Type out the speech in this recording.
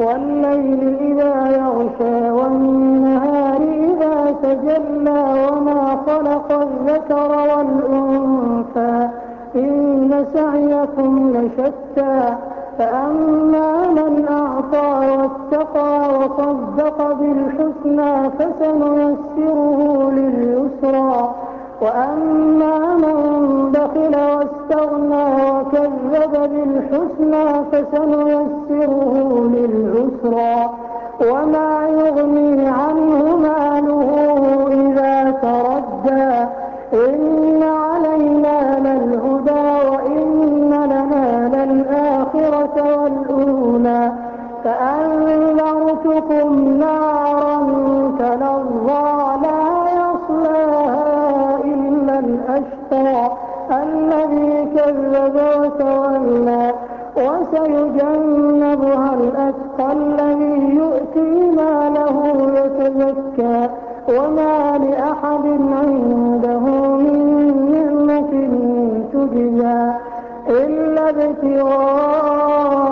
والليل إذا يغشى والنهار إذا تجلى وما خلق الذكر والأنثى إن سعيكم لشتى فأما من أعطى واتقى وصدق بالحسنى فسنيسره لليسرى وأما من بخل واستغنى وكذب بالحسنى فسنيسره للعسرى وما يغني عنه ماله إذا تردى إن علينا للهدى وإن لنا للآخرة والأولى فأنذرتكم نارا تلظى لا يصلاها إلا الأشقى الذي كذب وتولى وسيجنبها الأتقى الذي يؤتي ماله يتزكى وما لأحد عنده من نعمة تجزى إلا ابتغاء